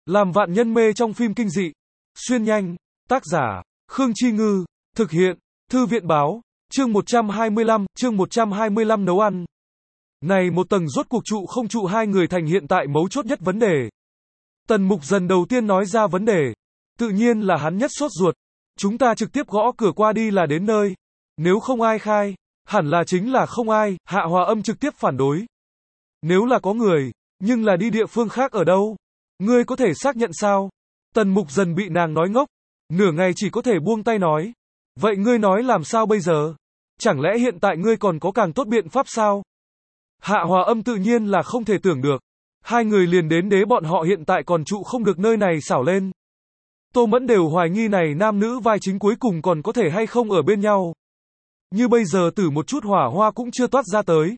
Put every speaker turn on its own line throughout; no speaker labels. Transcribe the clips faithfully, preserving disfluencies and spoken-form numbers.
Làm vạn nhân mê trong phim kinh dị. Xuyên nhanh. Tác giả, Khương Chi Ngư. Thực hiện, Thư viện Báo. Chương một trăm hai mươi lăm, chương một trăm hai mươi lăm nấu ăn. Này một tầng rốt cuộc trụ không trụ hai người thành hiện tại mấu chốt nhất vấn đề. Tần Mục Dần đầu tiên nói ra vấn đề. Tự nhiên là hắn nhất sốt ruột. Chúng ta trực tiếp gõ cửa qua đi là đến nơi. Nếu không ai khai, hẳn là chính là không ai, Hạ Hòa Âm trực tiếp phản đối. Nếu là có người, nhưng là đi địa phương khác ở đâu? Ngươi có thể xác nhận sao? Tần Mục Dần bị nàng nói ngốc. Nửa ngày chỉ có thể buông tay nói. Vậy ngươi nói làm sao bây giờ? Chẳng lẽ hiện tại ngươi còn có càng tốt biện pháp sao? Hạ Hòa Âm tự nhiên là không thể tưởng được. Hai người liền đến đế bọn họ hiện tại còn trụ không được nơi này xảo lên. Tô Mẫn đều hoài nghi này nam nữ vai chính cuối cùng còn có thể hay không ở bên nhau. Như bây giờ từ một chút hỏa hoa cũng chưa toát ra tới.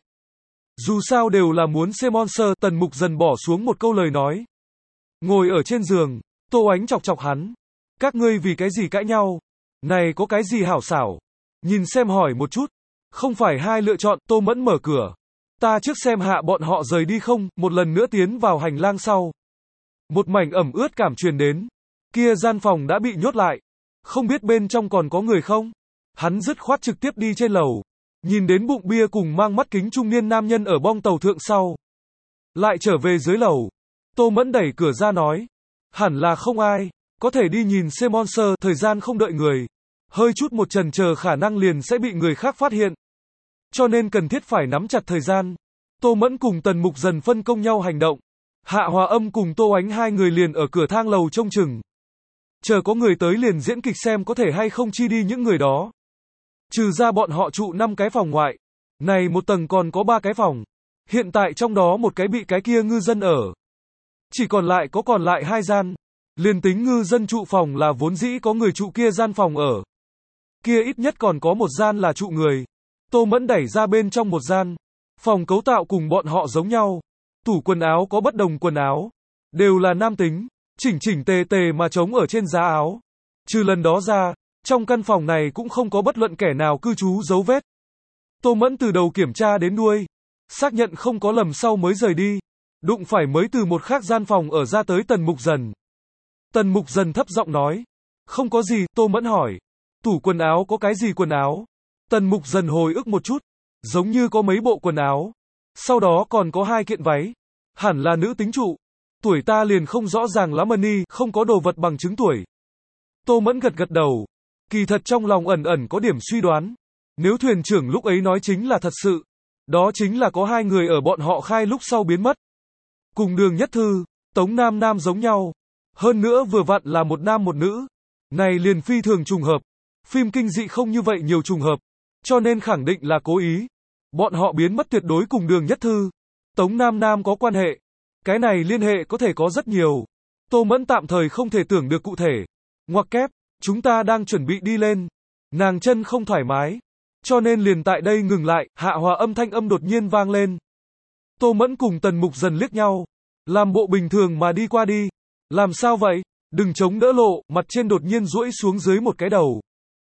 Dù sao đều là muốn xem monster. Tần Mục Dần bỏ xuống một câu lời nói. Ngồi ở trên giường, Tô Ánh chọc chọc hắn. Các ngươi vì cái gì cãi nhau? Này có cái gì hảo xảo? Nhìn xem hỏi một chút. Không phải hai lựa chọn. Tô Mẫn mở cửa. Ta trước xem hạ bọn họ rời đi không. Một lần nữa tiến vào hành lang sau. Một mảnh ẩm ướt cảm truyền đến. Kia gian phòng đã bị nhốt lại. Không biết bên trong còn có người không? Hắn dứt khoát trực tiếp đi trên lầu. Nhìn đến bụng bia cùng mang mắt kính trung niên nam nhân ở bong tàu thượng sau. Lại trở về dưới lầu. Tô Mẫn đẩy cửa ra nói. Hẳn là không ai. Có thể đi nhìn xem monster. Thời gian không đợi người. Hơi chút một chần chờ khả năng liền sẽ bị người khác phát hiện. Cho nên cần thiết phải nắm chặt thời gian. Tô Mẫn cùng Tần Mục Dần phân công nhau hành động. Hạ Hòa Âm cùng Tô Ánh hai người liền ở cửa thang lầu trông chừng. Chờ có người tới liền diễn kịch xem có thể hay không chi đi những người đó. Trừ ra bọn họ trụ năm cái phòng ngoại. Này một tầng còn có ba cái phòng. Hiện tại trong đó một cái bị cái kia ngư dân ở. Chỉ còn lại có còn lại hai gian. Liền tính ngư dân trụ phòng là vốn dĩ có người trụ kia gian phòng ở. Kia ít nhất còn có một gian là trụ người. Tô Mẫn đẩy ra bên trong một gian. Phòng cấu tạo cùng bọn họ giống nhau. Tủ quần áo có bất đồng quần áo. Đều là nam tính. Chỉnh chỉnh tề tề mà trống ở trên giá áo. Trừ lần đó ra, trong căn phòng này cũng không có bất luận kẻ nào cư trú dấu vết. Tô Mẫn từ đầu kiểm tra đến đuôi. Xác nhận không có lầm sau mới rời đi. Đụng phải mới từ một khác gian phòng ở ra tới Tần Mục Dần. Tần Mục Dần thấp giọng nói. Không có gì, Tô Mẫn hỏi. Tủ quần áo có cái gì quần áo? Tần Mục Dần hồi ức một chút. Giống như có mấy bộ quần áo. Sau đó còn có hai kiện váy. Hẳn là nữ tính trụ. Tuổi ta liền không rõ ràng lắm ân, không có đồ vật bằng chứng tuổi. Tô Mẫn gật gật đầu. Kỳ thật trong lòng ẩn ẩn có điểm suy đoán. Nếu thuyền trưởng lúc ấy nói chính là thật sự. Đó chính là có hai người ở bọn họ khai lúc sau biến mất. Cùng Đường Nhất Thư, Tống Nam Nam giống nhau. Hơn nữa vừa vặn là một nam một nữ. Này liền phi thường trùng hợp. Phim kinh dị không như vậy nhiều trùng hợp. Cho nên khẳng định là cố ý. Bọn họ biến mất tuyệt đối cùng Đường Nhất Thư, Tống Nam Nam có quan hệ. Cái này liên hệ có thể có rất nhiều. Tô Mẫn tạm thời không thể tưởng được cụ thể. Ngoặc kép, chúng ta đang chuẩn bị đi lên. Nàng chân không thoải mái. Cho nên liền tại đây ngừng lại. Hạ Hòa Âm thanh âm đột nhiên vang lên. Tô Mẫn cùng Tần Mục Dần liếc nhau. Làm bộ bình thường mà đi qua đi. Làm sao vậy? Đừng chống đỡ lộ. Mặt trên đột nhiên duỗi xuống dưới một cái đầu.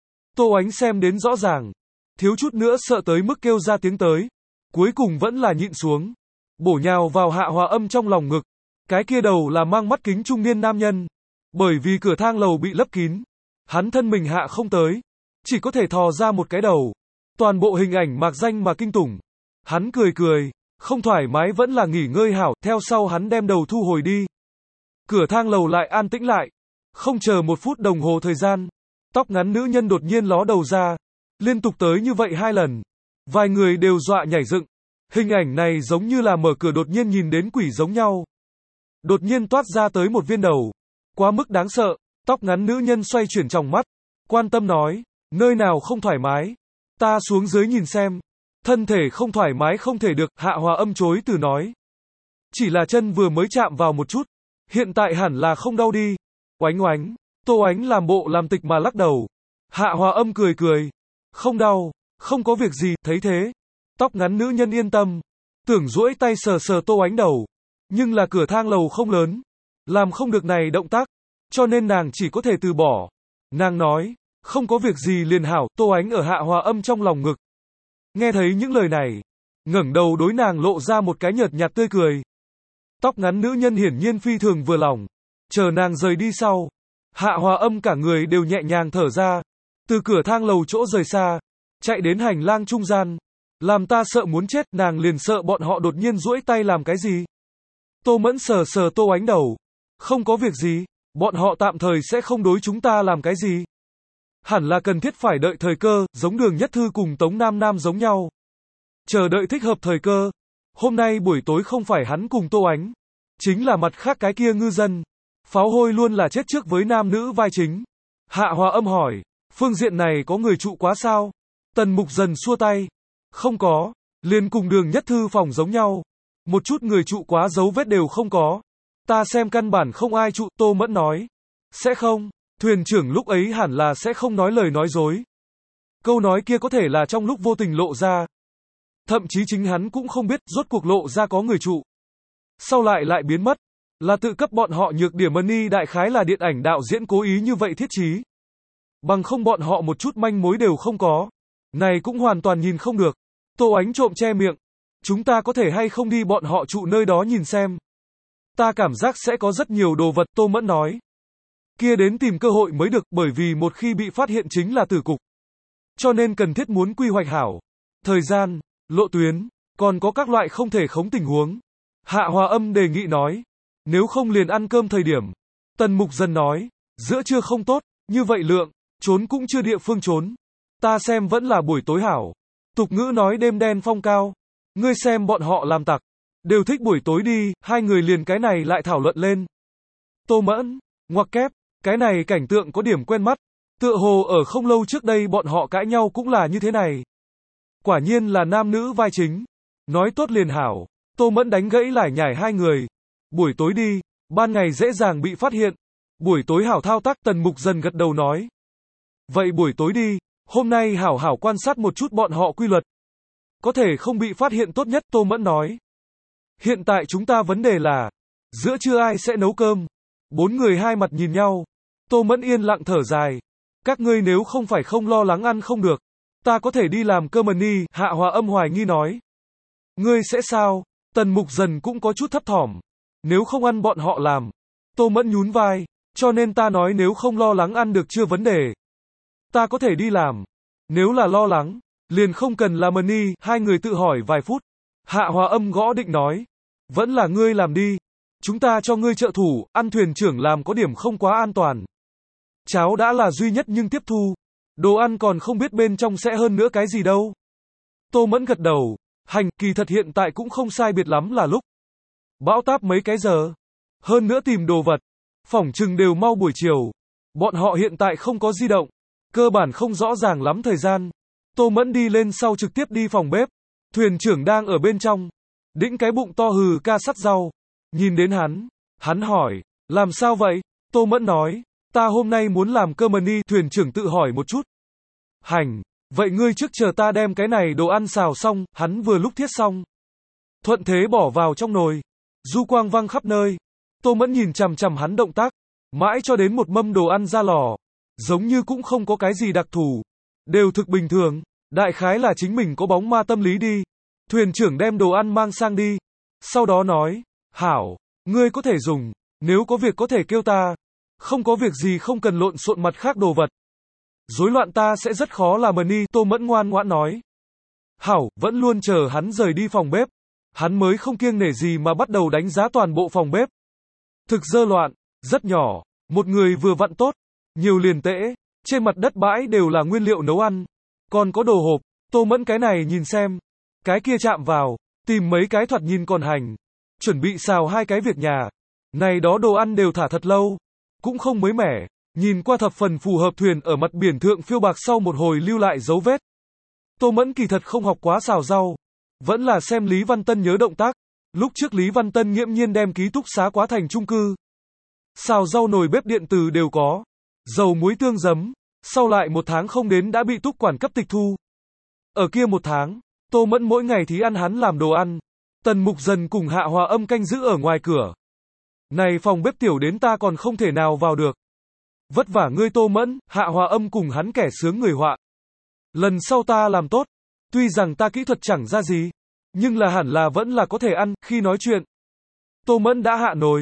Tô Ánh xem đến rõ ràng. Thiếu chút nữa sợ tới mức kêu ra tiếng tới. Cuối cùng vẫn là nhịn xuống. Bổ nhào vào Hạ Hòa Âm trong lòng ngực. Cái kia đầu là mang mắt kính trung niên nam nhân. Bởi vì cửa thang lầu bị lấp kín. Hắn thân mình hạ không tới. Chỉ có thể thò ra một cái đầu. Toàn bộ hình ảnh mạc danh mà kinh tủng. Hắn cười cười. Không thoải mái vẫn là nghỉ ngơi hảo. Theo sau hắn đem đầu thu hồi đi. Cửa thang lầu lại an tĩnh lại. Không chờ một phút đồng hồ thời gian. Tóc ngắn nữ nhân đột nhiên ló đầu ra. Liên tục tới như vậy hai lần. Vài người đều dọa nhảy dựng. Hình ảnh này giống như là mở cửa đột nhiên nhìn đến quỷ giống nhau. Đột nhiên toát ra tới một viên đầu. Quá mức đáng sợ. Tóc ngắn nữ nhân xoay chuyển tròng mắt. Quan tâm nói. Nơi nào không thoải mái? Ta xuống dưới nhìn xem. Thân thể không thoải mái không thể được. Hạ Hòa Âm chối từ nói. Chỉ là chân vừa mới chạm vào một chút. Hiện tại hẳn là không đau đi. Oánh oánh. Tô Ánh làm bộ làm tịch mà lắc đầu. Hạ Hòa Âm cười cười. Không đau. Không có việc gì. Thấy thế. Tóc ngắn nữ nhân yên tâm. Tưởng duỗi tay sờ sờ Tô Ánh đầu. Nhưng là cửa thang lầu không lớn. Làm không được này động tác. Cho nên nàng chỉ có thể từ bỏ. Nàng nói. Không có việc gì liền hảo. Tô Ánh ở Hạ Hòa Âm trong lòng ngực. Nghe thấy những lời này. ngẩng đầu đối nàng lộ ra một cái nhợt nhạt tươi cười. Tóc ngắn nữ nhân hiển nhiên phi thường vừa lòng. Chờ nàng rời đi sau, Hạ Hòa Âm cả người đều nhẹ nhàng thở ra, từ cửa thang lầu chỗ rời xa, chạy đến hành lang trung gian, làm ta sợ muốn chết, nàng liền sợ bọn họ đột nhiên duỗi tay làm cái gì. Tô Mẫn sờ sờ Tô Ánh đầu, không có việc gì, bọn họ tạm thời sẽ không đối chúng ta làm cái gì. Hẳn là cần thiết phải đợi thời cơ, giống Đường Nhất Thư cùng Tống Nam Nam giống nhau. Chờ đợi thích hợp thời cơ. Hôm nay buổi tối không phải hắn cùng Tô Ánh, chính là mặt khác cái kia ngư dân. Pháo hôi luôn là chết trước với nam nữ vai chính. Hạ Hòa Âm hỏi, phương diện này có người trụ quá sao? Tần Mục Dần xua tay, không có, liền cùng Đường Nhất Thư phòng giống nhau. Một chút người trụ quá dấu vết đều không có. Ta xem căn bản không ai trụ, Tô Mẫn nói. Sẽ không, thuyền trưởng lúc ấy hẳn là sẽ không nói lời nói dối. Câu nói kia có thể là trong lúc vô tình lộ ra. Thậm chí chính hắn cũng không biết rốt cuộc lộ ra có người trụ. Sau lại lại biến mất. Là tự cấp bọn họ nhược điểm money, đại khái là điện ảnh đạo diễn cố ý như vậy thiết trí. Bằng không bọn họ một chút manh mối đều không có. Này cũng hoàn toàn nhìn không được. Tô Ánh trộm che miệng. Chúng ta có thể hay không đi bọn họ trụ nơi đó nhìn xem. Ta cảm giác sẽ có rất nhiều đồ vật, Tô Mẫn nói. Kia đến tìm cơ hội mới được, bởi vì một khi bị phát hiện chính là tử cục. Cho nên cần thiết muốn quy hoạch hảo. Thời gian, lộ tuyến, còn có các loại không thể khống tình huống. Hạ Hòa Âm đề nghị nói. Nếu không liền ăn cơm thời điểm. Tần Mục Dần nói. Giữa trưa không tốt, như vậy lượng, trốn cũng chưa địa phương trốn. Ta xem vẫn là buổi tối hảo. Tục ngữ nói đêm đen phong cao. Ngươi xem bọn họ làm tặc. Đều thích buổi tối đi, hai người liền cái này lại thảo luận lên. Tô Mẫn, ngoặc kép, cái này cảnh tượng có điểm quen mắt. Tựa hồ ở không lâu trước đây bọn họ cãi nhau cũng là như thế này. Quả nhiên là nam nữ vai chính. Nói tốt liền hảo. Tô Mẫn đánh gãy lải nhải hai người. Buổi tối đi, ban ngày dễ dàng bị phát hiện. Buổi tối hảo thao tác, Tần Mục Dần gật đầu nói. Vậy buổi tối đi, hôm nay hảo hảo quan sát một chút bọn họ quy luật. Có thể không bị phát hiện tốt nhất, Tô Mẫn nói. Hiện tại chúng ta vấn đề là, giữa trưa ai sẽ nấu cơm? Bốn người hai mặt nhìn nhau. Tô Mẫn yên lặng thở dài. Các ngươi nếu không phải không lo lắng ăn không được, ta có thể đi làm cơm ni, Hạ Hòa Âm hoài nghi nói. Ngươi sẽ sao? Tần Mục Dần cũng có chút thấp thỏm. Nếu không ăn bọn họ làm. Tô Mẫn nhún vai. Cho nên ta nói nếu không lo lắng ăn được chưa vấn đề. Ta có thể đi làm. Nếu là lo lắng, liền không cần làm ni, hai người tự hỏi vài phút. Hạ Hòa Âm gõ định nói. Vẫn là ngươi làm đi. Chúng ta cho ngươi trợ thủ, ăn thuyền trưởng làm có điểm không quá an toàn. Cháo đã là duy nhất nhưng tiếp thu. Đồ ăn còn không biết bên trong sẽ hơn nữa cái gì đâu. Tô Mẫn gật đầu. Hành, kỳ thật hiện tại cũng không sai biệt lắm là lúc. Bão táp mấy cái giờ. Hơn nữa tìm đồ vật. Phỏng chừng đều mau buổi chiều. Bọn họ hiện tại không có di động. Cơ bản không rõ ràng lắm thời gian. Tô Mẫn đi lên sau trực tiếp đi phòng bếp. Thuyền trưởng đang ở bên trong. Đĩnh cái bụng to hừ ca sắt rau. Nhìn đến hắn. Hắn hỏi. Làm sao vậy? Tô Mẫn nói. Ta hôm nay muốn làm cơm ni. Thuyền trưởng tự hỏi một chút. Hành. Vậy ngươi trước chờ ta đem cái này đồ ăn xào xong. Hắn vừa lúc thiết xong. Thuận thế bỏ vào trong nồi. Du quang văng khắp nơi. Tô Mẫn nhìn chằm chằm hắn động tác. Mãi cho đến một mâm đồ ăn ra lò. Giống như cũng không có cái gì đặc thù. Đều thực bình thường. Đại khái là chính mình có bóng ma tâm lý đi. Thuyền trưởng đem đồ ăn mang sang đi. Sau đó nói. Hảo. Ngươi có thể dùng. Nếu có việc có thể kêu ta. Không có việc gì không cần lộn xộn mặt khác đồ vật. Rối loạn ta sẽ rất khó làm ni. Tô Mẫn ngoan ngoãn nói. Hảo, vẫn luôn chờ hắn rời đi phòng bếp. Hắn mới không kiêng nể gì mà bắt đầu đánh giá toàn bộ phòng bếp. Thực dơ loạn, rất nhỏ, một người vừa vặn tốt, nhiều liền tễ, trên mặt đất bãi đều là nguyên liệu nấu ăn, còn có đồ hộp. Tô Mẫn cái này nhìn xem, cái kia chạm vào, tìm mấy cái thoạt nhìn còn hành, chuẩn bị xào hai cái việc nhà. Này đó đồ ăn đều thả thật lâu, cũng không mới mẻ, nhìn qua thập phần phù hợp. Thuyền ở mặt biển thượng phiêu bạc sau một hồi lưu lại dấu vết. Tô Mẫn kỳ thật không học quá xào rau, vẫn là xem Lý Văn Tân nhớ động tác. Lúc trước Lý Văn Tân nghiễm nhiên đem ký túc xá quá thành chung cư. Xào rau nồi bếp điện từ đều có. Dầu muối tương giấm. Sau lại một tháng không đến đã bị túc quản cấp tịch thu. Ở kia một tháng, Tô Mẫn mỗi ngày thí ăn hắn làm đồ ăn. Tần Mục Dần cùng Hạ Hòa Âm canh giữ ở ngoài cửa. Này phòng bếp tiểu đến ta còn không thể nào vào được. Vất vả ngươi Tô Mẫn. Hạ Hòa Âm cùng hắn kẻ sướng người họa. Lần sau ta làm tốt. Tuy rằng ta kỹ thuật chẳng ra gì, nhưng là hẳn là vẫn là có thể ăn. Khi nói chuyện, Tô Mẫn đã hạ nồi.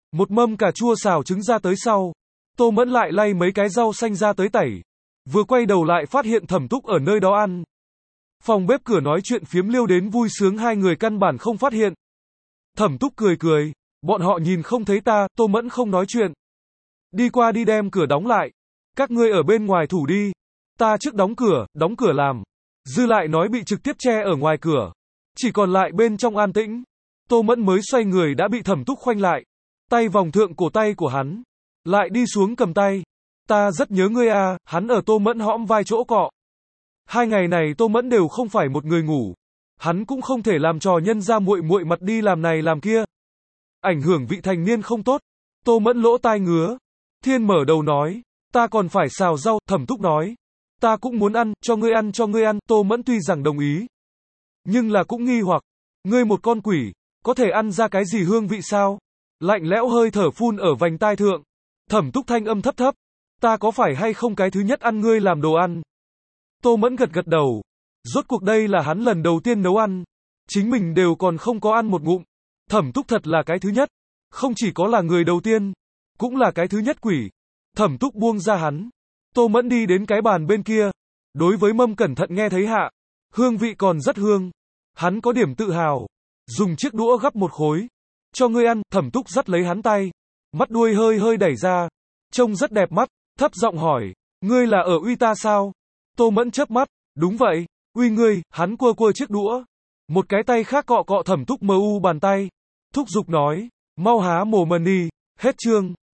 Một mâm cà chua xào trứng ra tới sau. Tô Mẫn lại lay mấy cái rau xanh ra tới tẩy. Vừa quay đầu lại phát hiện Thẩm Túc ở nơi đó ăn. Phòng bếp cửa nói chuyện phiếm liêu đến vui sướng, hai người căn bản không phát hiện. Thẩm Túc cười cười, bọn họ nhìn không thấy ta. Tô Mẫn không nói chuyện. Đi qua đi đem cửa đóng lại. Các ngươi ở bên ngoài thủ đi. Ta trước đóng cửa, đóng cửa làm. Dư lại nói bị trực tiếp che ở ngoài cửa. Chỉ còn lại bên trong an tĩnh. Tô Mẫn mới xoay người đã bị Thẩm Túc khoanh lại. Tay vòng thượng cổ tay của hắn. Lại đi xuống cầm tay. Ta rất nhớ ngươi à, hắn ở Tô Mẫn hõm vai chỗ cọ. Hai ngày này Tô Mẫn đều không phải một người ngủ. Hắn cũng không thể làm trò nhân ra muội muội mặt đi làm này làm kia. Ảnh hưởng vị thành niên không tốt. Tô Mẫn lỗ tai ngứa. Thiên mở đầu nói. Ta còn phải xào rau. Thẩm Túc nói. Ta cũng muốn ăn, cho ngươi ăn cho ngươi ăn. Tô Mẫn tuy rằng đồng ý. Nhưng là cũng nghi hoặc. Ngươi một con quỷ. Có thể ăn ra cái gì hương vị sao? Lạnh lẽo hơi thở phun ở vành tai thượng. Thẩm Túc thanh âm thấp thấp. Ta có phải hay không cái thứ nhất ăn ngươi làm đồ ăn? Tô Mẫn gật gật đầu. Rốt cuộc đây là hắn lần đầu tiên nấu ăn. Chính mình đều còn không có ăn một ngụm. Thẩm Túc thật là cái thứ nhất. Không chỉ có là người đầu tiên. Cũng là cái thứ nhất quỷ. Thẩm Túc buông ra hắn. Tô Mẫn đi đến cái bàn bên kia. Đối với mâm cẩn thận nghe thấy hạ. Hương vị còn rất hương. Hắn có điểm tự hào. Dùng chiếc đũa gắp một khối. Cho ngươi ăn. Thẩm Túc dắt lấy hắn tay. Mắt đuôi hơi hơi đẩy ra. Trông rất đẹp mắt. Thấp giọng hỏi. Ngươi là ở uy ta sao? Tô Mẫn chớp mắt. Đúng vậy. Uy ngươi. Hắn cua cua chiếc đũa. Một cái tay khác cọ cọ Thẩm Túc mờ u bàn tay. Thúc giục nói. Mau há mồm mà đi. Hết chương.